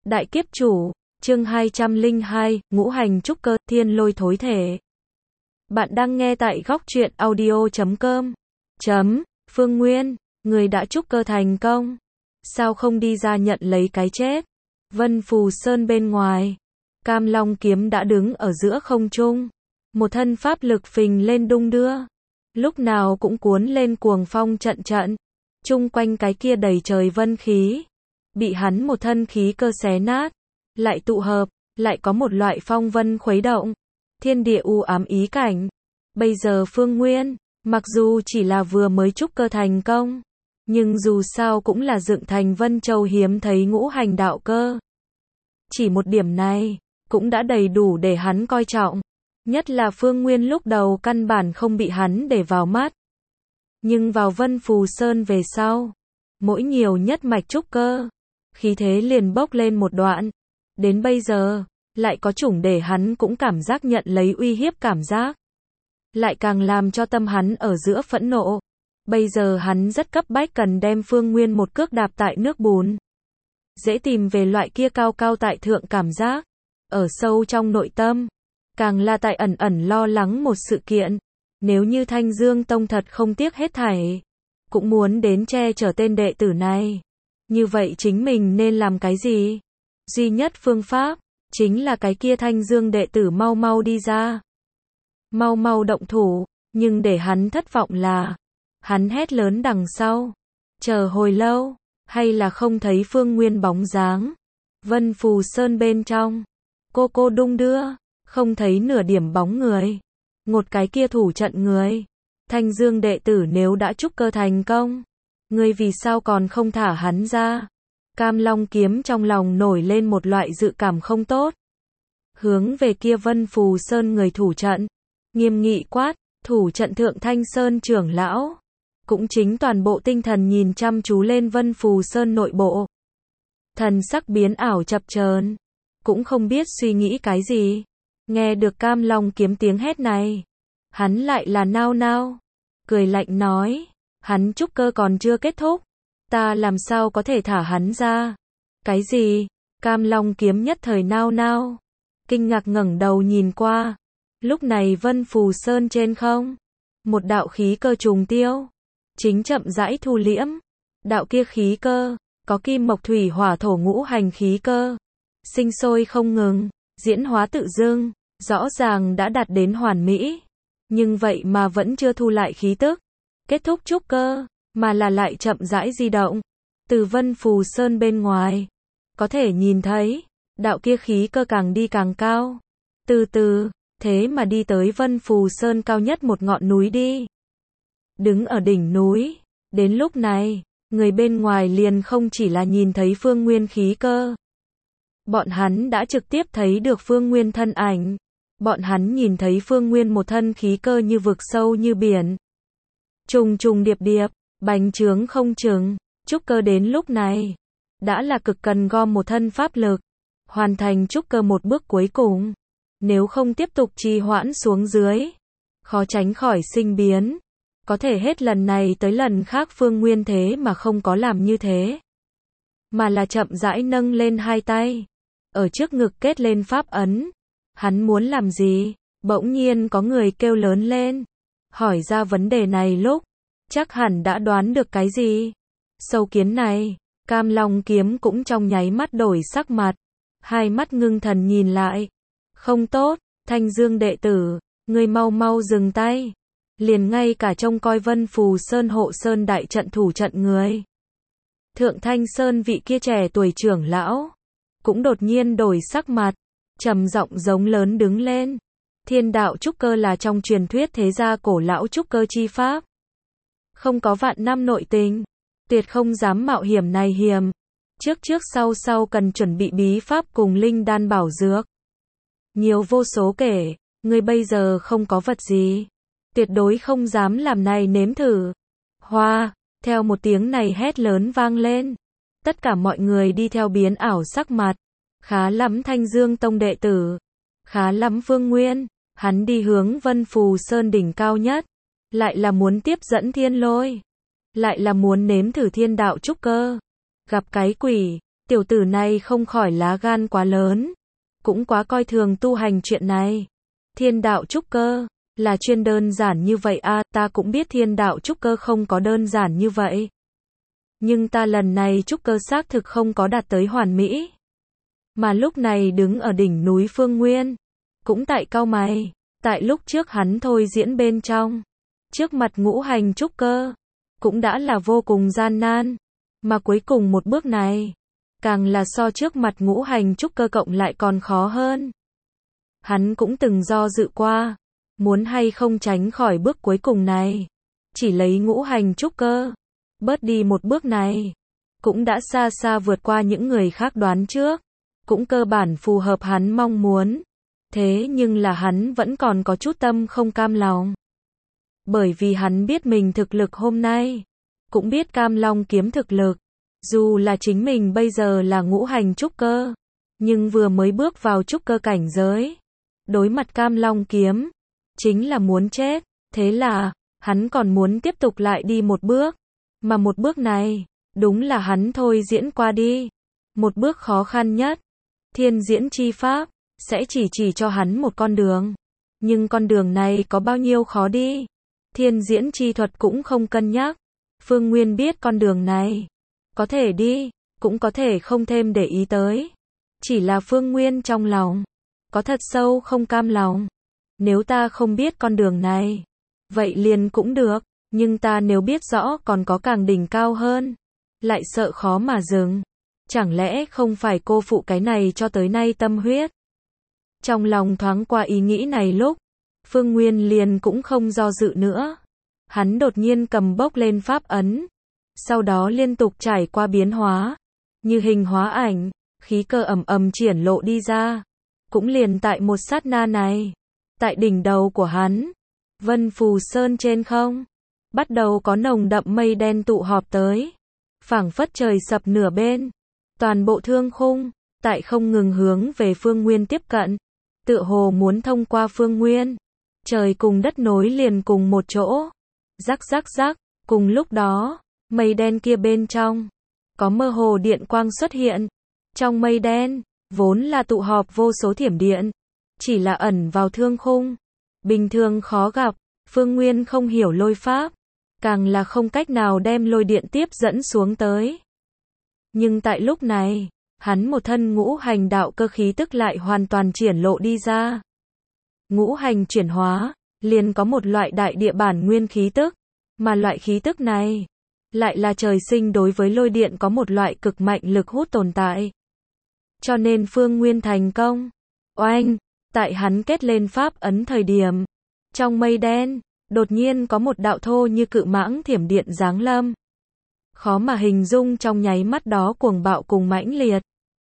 Đại kiếp chủ, chương 202, ngũ hành trúc cơ, thiên lôi thối thể. Bạn đang nghe tại góc truyện audio.com. Phương Nguyên, người đã trúc cơ thành công. Sao không đi ra nhận lấy cái chết? Vân Phù Sơn bên ngoài. Cam Long kiếm đã đứng ở giữa không trung. Một thân pháp lực phình lên đung đưa. Lúc nào cũng cuốn lên cuồng phong trận trận. Chung quanh cái kia đầy trời vân khí. Bị hắn một thân khí cơ xé nát. Lại tụ hợp, lại có một loại phong vân khuấy động. Thiên địa u ám ý cảnh. Bây giờ Phương Nguyên, mặc dù chỉ là vừa mới trúc cơ thành công, nhưng dù sao cũng là dựng thành Vân Châu hiếm thấy ngũ hành đạo cơ. Chỉ một điểm này, cũng đã đầy đủ để hắn coi trọng. Nhất là Phương Nguyên lúc đầu căn bản không bị hắn để vào mắt. Nhưng vào Vân Phù Sơn về sau, mỗi nhiều nhất mạch trúc cơ, khí thế liền bốc lên một đoạn. Đến bây giờ, lại có chủng để hắn cũng cảm giác nhận lấy uy hiếp cảm giác. Lại càng làm cho tâm hắn ở giữa phẫn nộ. Bây giờ hắn rất cấp bách cần đem Phương Nguyên một cước đạp tại nước bùn. Dễ tìm về loại kia cao cao tại thượng cảm giác. Ở sâu trong nội tâm, càng là tại ẩn ẩn lo lắng một sự kiện. Nếu như Thanh Dương Tông thật không tiếc hết thảy, cũng muốn đến che chở tên đệ tử này, như vậy chính mình nên làm cái gì? Duy nhất phương pháp, chính là cái kia Thanh Dương đệ tử mau mau đi ra. Mau mau động thủ, nhưng để hắn thất vọng là, hắn hét lớn đằng sau. Chờ hồi lâu, hay là không thấy Phương Nguyên bóng dáng. Vân Phù Sơn bên trong, cô đung đưa, không thấy nửa điểm bóng người. Một cái kia thủ trận người. Thanh Dương đệ tử nếu đã trúc cơ thành công, ngươi vì sao còn không thả hắn ra? Cam Long kiếm trong lòng nổi lên một loại dự cảm không tốt. Hướng về kia Vân Phù Sơn người thủ trận, nghiêm nghị quát, thủ trận thượng Thanh Sơn trưởng lão, cũng chính toàn bộ tinh thần nhìn chăm chú lên Vân Phù Sơn nội bộ. Thần sắc biến ảo chập chờn, cũng không biết suy nghĩ cái gì. Nghe được Cam Long kiếm tiếng hét này, hắn lại là nao nao, cười lạnh nói, hắn trúc cơ còn chưa kết thúc, ta làm sao có thể thả hắn ra? Cái gì? Cam Long kiếm nhất thời nao nao, kinh ngạc ngẩng đầu nhìn qua. Lúc này Vân Phù Sơn trên không, một đạo khí cơ trùng tiêu, chính chậm rãi thu liễm. Đạo kia khí cơ, có kim mộc thủy hỏa thổ ngũ hành khí cơ, sinh sôi không ngừng, diễn hóa tự dưng, rõ ràng đã đạt đến hoàn mỹ, nhưng vậy mà vẫn chưa thu lại khí tức, kết thúc trúc cơ, mà là lại chậm rãi di động. Từ Vân Phù Sơn bên ngoài, có thể nhìn thấy, đạo kia khí cơ càng đi càng cao. Từ từ, thế mà đi tới Vân Phù Sơn cao nhất một ngọn núi đi. Đứng ở đỉnh núi, đến lúc này, người bên ngoài liền không chỉ là nhìn thấy Phương Nguyên khí cơ. Bọn hắn đã trực tiếp thấy được Phương Nguyên thân ảnh. Bọn hắn nhìn thấy Phương Nguyên một thân khí cơ như vực sâu như biển. Trùng trùng điệp điệp, bành trướng không chừng, trúc cơ đến lúc này, đã là cực cần gom một thân pháp lực, hoàn thành trúc cơ một bước cuối cùng. Nếu không tiếp tục trì hoãn xuống dưới, khó tránh khỏi sinh biến. Có thể hết lần này tới lần khác Phương Nguyên thế mà không có làm như thế, mà là chậm rãi nâng lên hai tay, ở trước ngực kết lên pháp ấn. Hắn muốn làm gì? Bỗng nhiên có người kêu lớn lên. Hỏi ra vấn đề này lúc, chắc hẳn đã đoán được cái gì. Sâu kiến này, Cam Long kiếm cũng trong nháy mắt đổi sắc mặt. Hai mắt ngưng thần nhìn lại. Không tốt, Thanh Dương đệ tử, ngươi mau mau dừng tay. Liền ngay cả trông coi Vân Phù Sơn hộ sơn đại trận thủ trận người. Thượng Thanh Sơn vị kia trẻ tuổi trưởng lão, cũng đột nhiên đổi sắc mặt. Trầm giọng giống lớn đứng lên. Thiên đạo trúc cơ là trong truyền thuyết thế gia cổ lão trúc cơ chi pháp. Không có vạn năm nội tình, tuyệt không dám mạo hiểm này hiểm. Trước sau cần chuẩn bị bí pháp cùng linh đan bảo dược. Nhiều vô số kể, người bây giờ không có vật gì, tuyệt đối không dám làm này nếm thử. Hoa, theo một tiếng này hét lớn vang lên. Tất cả mọi người đi theo biến ảo sắc mặt. Khá lắm Thanh Dương Tông đệ tử, khá lắm Phương Nguyên, hắn đi hướng Vân Phù Sơn đỉnh cao nhất, lại là muốn tiếp dẫn thiên lôi, lại là muốn nếm thử thiên đạo trúc cơ. Gặp cái quỷ, Tiểu tử này không khỏi lá gan quá lớn, cũng quá coi thường tu hành chuyện này. Thiên đạo trúc cơ, là chuyên đơn giản như vậy à, ta cũng biết thiên đạo trúc cơ không có đơn giản như vậy. Nhưng ta lần này trúc cơ xác thực không có đạt tới hoàn mỹ. Mà lúc này đứng ở đỉnh núi Phương Nguyên, cũng tại cau mày, tại lúc trước hắn thôi diễn bên trong, trước mặt ngũ hành trúc cơ, cũng đã là vô cùng gian nan, mà cuối cùng một bước này, càng là so trước mặt ngũ hành trúc cơ cộng lại còn khó hơn. Hắn cũng từng do dự qua, muốn hay không tránh khỏi bước cuối cùng này, chỉ lấy ngũ hành trúc cơ, bớt đi một bước này, cũng đã xa xa vượt qua những người khác đoán trước, cũng cơ bản phù hợp hắn mong muốn. Thế nhưng là hắn vẫn còn có chút tâm không cam lòng. Bởi vì hắn biết mình thực lực hôm nay, cũng biết Cam Long kiếm thực lực, dù là chính mình bây giờ là ngũ hành trúc cơ, nhưng vừa mới bước vào trúc cơ cảnh giới, đối mặt Cam Long kiếm, chính là muốn chết, thế là, hắn còn muốn tiếp tục lại đi một bước, mà một bước này, đúng là hắn thôi diễn qua đi, một bước khó khăn nhất, thiên diễn chi pháp, sẽ chỉ cho hắn một con đường, nhưng con đường này có bao nhiêu khó đi, thiên diễn chi thuật cũng không cân nhắc, Phương Nguyên biết con đường này, có thể đi, cũng có thể không thêm để ý tới, chỉ là Phương Nguyên trong lòng, có thật sâu không cam lòng, nếu ta không biết con đường này, vậy liền cũng được, nhưng ta nếu biết rõ còn có càng đỉnh cao hơn, lại sợ khó mà dừng, chẳng lẽ không phải cô phụ cái này cho tới nay tâm huyết. Trong lòng thoáng qua ý nghĩ này lúc, Phương Nguyên liền cũng không do dự nữa. Hắn đột nhiên cầm bốc lên pháp ấn, sau đó liên tục trải qua biến hóa, như hình hóa ảnh, khí cơ ầm ầm triển lộ đi ra. Cũng liền tại một sát na này, tại đỉnh đầu của hắn, Vân Phù Sơn trên không, bắt đầu có nồng đậm mây đen tụ họp tới, phảng phất trời sập nửa bên, toàn bộ thương khung, tại không ngừng hướng về Phương Nguyên tiếp cận, tựa hồ muốn thông qua Phương Nguyên, trời cùng đất nối liền cùng một chỗ, rắc rắc rắc, cùng lúc đó, mây đen kia bên trong, có mơ hồ điện quang xuất hiện, trong mây đen, vốn là tụ họp vô số thiểm điện, chỉ là ẩn vào thương khung, bình thường khó gặp, Phương Nguyên không hiểu lôi pháp, càng là không cách nào đem lôi điện tiếp dẫn xuống tới. Nhưng tại lúc này, hắn một thân ngũ hành đạo cơ khí tức lại hoàn toàn triển lộ đi ra. Ngũ hành chuyển hóa, liền có một loại đại địa bản nguyên khí tức, mà loại khí tức này, lại là trời sinh đối với lôi điện có một loại cực mạnh lực hút tồn tại. Cho nên Phương Nguyên thành công. Oanh, tại hắn kết lên pháp ấn thời điểm, trong mây đen, đột nhiên có một đạo thô như cự mãng thiểm điện giáng lâm. Khó mà hình dung trong nháy mắt đó cuồng bạo cùng mãnh liệt.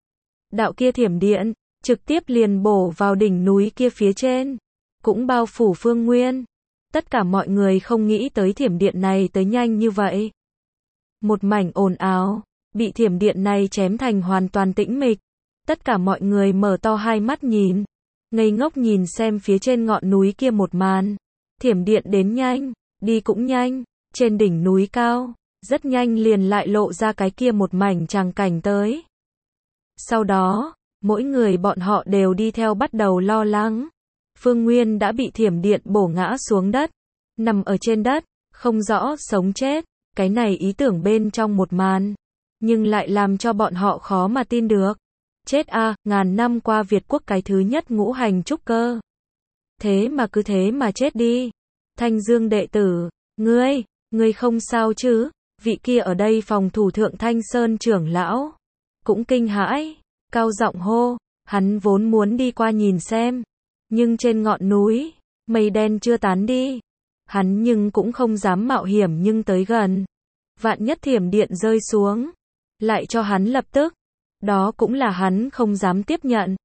Đạo kia thiểm điện, trực tiếp liền bổ vào đỉnh núi kia phía trên, cũng bao phủ Phương Nguyên. Tất cả mọi người không nghĩ tới thiểm điện này tới nhanh như vậy. Một mảnh ồn ào, bị thiểm điện này chém thành hoàn toàn tĩnh mịch. Tất cả mọi người mở to hai mắt nhìn, ngây ngốc nhìn xem phía trên ngọn núi kia một màn. Thiểm điện đến nhanh, đi cũng nhanh, trên đỉnh núi cao, rất nhanh liền lại lộ ra cái kia một mảnh tràng cảnh tới. Sau đó, mỗi người bọn họ đều đi theo bắt đầu lo lắng. Phương Nguyên đã bị thiểm điện bổ ngã xuống đất, nằm ở trên đất, không rõ sống chết, cái này ý tưởng bên trong một màn, nhưng lại làm cho bọn họ khó mà tin được. Chết a, ngàn năm qua Việt quốc cái thứ nhất ngũ hành trúc cơ. Thế mà cứ thế mà chết đi. Thanh Dương đệ tử, ngươi không sao chứ? Vị kia ở đây phòng thủ Thượng Thanh Sơn trưởng lão, cũng kinh hãi, cao giọng hô, hắn vốn muốn đi qua nhìn xem, nhưng trên ngọn núi, mây đen chưa tán đi, hắn nhưng cũng không dám mạo hiểm nhưng tới gần. Vạn nhất thiểm điện rơi xuống, lại cho hắn lập tức, đó cũng là hắn không dám tiếp nhận.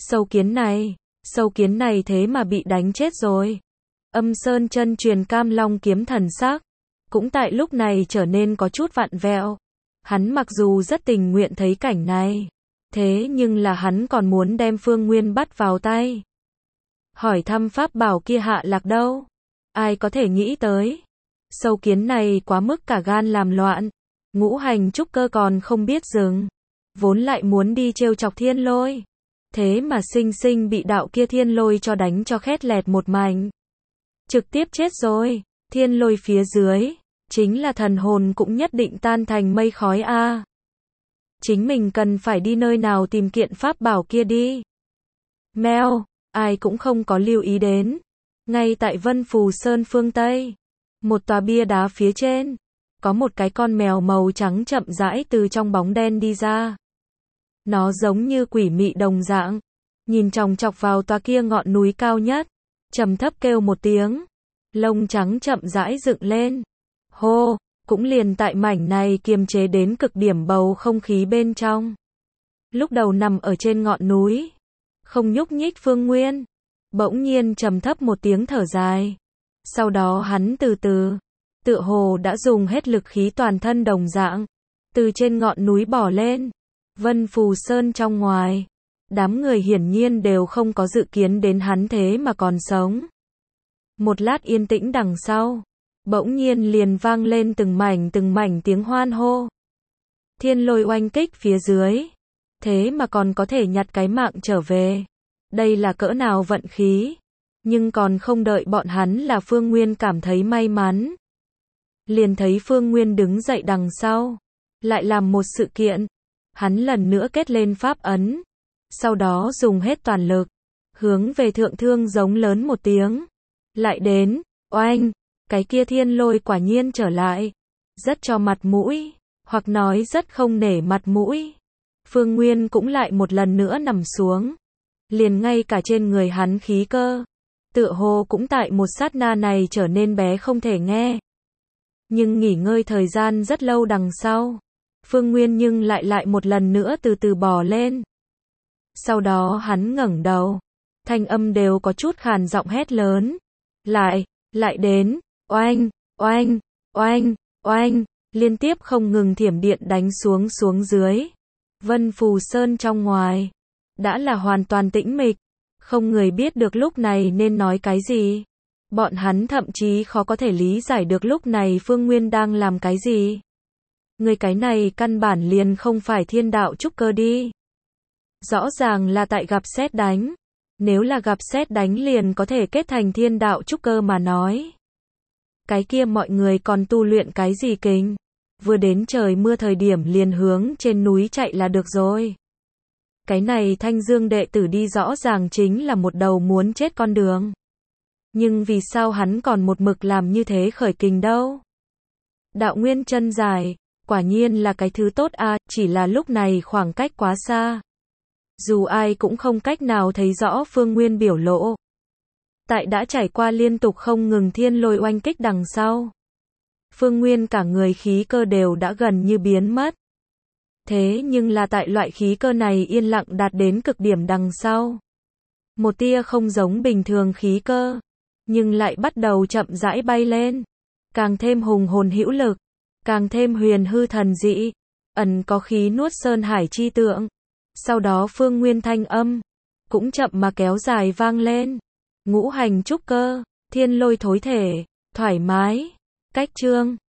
Sâu kiến này thế mà bị đánh chết rồi. Âm Sơn chân truyền Cam Long kiếm thần sắc, cũng tại lúc này trở nên có chút vặn vẹo. Hắn mặc dù rất tình nguyện thấy cảnh này, thế nhưng là hắn còn muốn đem Phương Nguyên bắt vào tay. Hỏi thăm pháp bảo kia hạ lạc đâu? Ai có thể nghĩ tới? Sâu kiến này quá mức cả gan làm loạn, ngũ hành trúc cơ còn không biết dừng. vốn lại muốn đi trêu chọc thiên lôi. Thế mà sinh sinh bị đạo kia thiên lôi cho đánh cho khét lẹt một mảnh. Trực tiếp chết rồi, thiên lôi phía dưới, chính là thần hồn cũng nhất định tan thành mây khói a. Chính mình cần phải đi nơi nào tìm kiện pháp bảo kia đi. Mèo, ai cũng không có lưu ý đến. Ngay tại Vân Phù Sơn phương Tây, một tòa bia đá phía trên, có một cái con mèo màu trắng chậm rãi từ trong bóng đen đi ra. Nó giống như quỷ mị đồng dạng, nhìn chòng chọc vào tòa kia ngọn núi cao nhất, trầm thấp kêu một tiếng, lông trắng chậm rãi dựng lên. Hô, cũng liền tại mảnh này kiềm chế đến cực điểm bầu không khí bên trong. Lúc đầu nằm ở trên ngọn núi, không nhúc nhích Phương Nguyên, bỗng nhiên trầm thấp một tiếng thở dài. Sau đó hắn từ từ, tựa hồ đã dùng hết lực khí toàn thân đồng dạng, từ trên ngọn núi bỏ lên. Vân Phù Sơn trong ngoài, đám người hiển nhiên đều không có dự kiến đến hắn thế mà còn sống. Một lát yên tĩnh đằng sau, bỗng nhiên liền vang lên từng mảnh tiếng hoan hô. Thiên lôi oanh kích phía dưới, thế mà còn có thể nhặt cái mạng trở về. Đây là cỡ nào vận khí. Nhưng còn không đợi bọn hắn là Phương Nguyên cảm thấy may mắn. Liền thấy Phương Nguyên đứng dậy đằng sau, lại làm một sự kiện. Hắn lần nữa kết lên pháp ấn, sau đó dùng hết toàn lực, hướng về thượng thương giống lớn một tiếng. Lại đến, oanh, cái kia thiên lôi quả nhiên trở lại. Rất cho mặt mũi, hoặc nói rất không nể mặt mũi. Phương Nguyên cũng lại một lần nữa nằm xuống. Liền ngay cả trên người hắn khí cơ, tựa hồ cũng tại một sát na này trở nên bé không thể nghe. Nhưng nghỉ ngơi thời gian rất lâu đằng sau, Phương Nguyên nhưng lại một lần nữa từ từ bò lên. Sau đó hắn ngẩng đầu, thanh âm đều có chút khàn giọng hét lớn. Lại đến, oanh, oanh, oanh, oanh, liên tiếp không ngừng thiểm điện đánh xuống dưới. Vân Phù Sơn trong ngoài, đã là hoàn toàn tĩnh mịch, không người biết được lúc này nên nói cái gì. Bọn hắn thậm chí khó có thể lý giải được lúc này Phương Nguyên đang làm cái gì. Người cái này căn bản liền không phải thiên đạo trúc cơ đi. Rõ ràng là tại gặp sét đánh. Nếu là gặp sét đánh liền có thể kết thành thiên đạo trúc cơ mà nói. Cái kia mọi người còn tu luyện cái gì kinh. Vừa đến trời mưa thời điểm liền hướng trên núi chạy là được rồi. Cái này Thanh Dương đệ tử đi rõ ràng chính là một đầu muốn chết con đường. Nhưng vì sao hắn còn một mực làm như thế khởi kình đâu? Đạo nguyên chân dài, quả nhiên là cái thứ tốt a, chỉ là lúc này khoảng cách quá xa. Dù ai cũng không cách nào thấy rõ Phương Nguyên biểu lộ. Tại đã trải qua liên tục không ngừng thiên lôi oanh kích đằng sau, Phương Nguyên cả người khí cơ đều đã gần như biến mất. Thế nhưng là tại loại khí cơ này yên lặng đạt đến cực điểm đằng sau, một tia không giống bình thường khí cơ, nhưng lại bắt đầu chậm rãi bay lên, càng thêm hùng hồn hữu lực, càng thêm huyền hư thần dị, ẩn có khí nuốt sơn hải chi tượng. Sau đó Phương Nguyên thanh âm cũng chậm mà kéo dài vang lên. Ngũ hành trúc cơ, thiên lôi thối thể, thoải mái, cách chương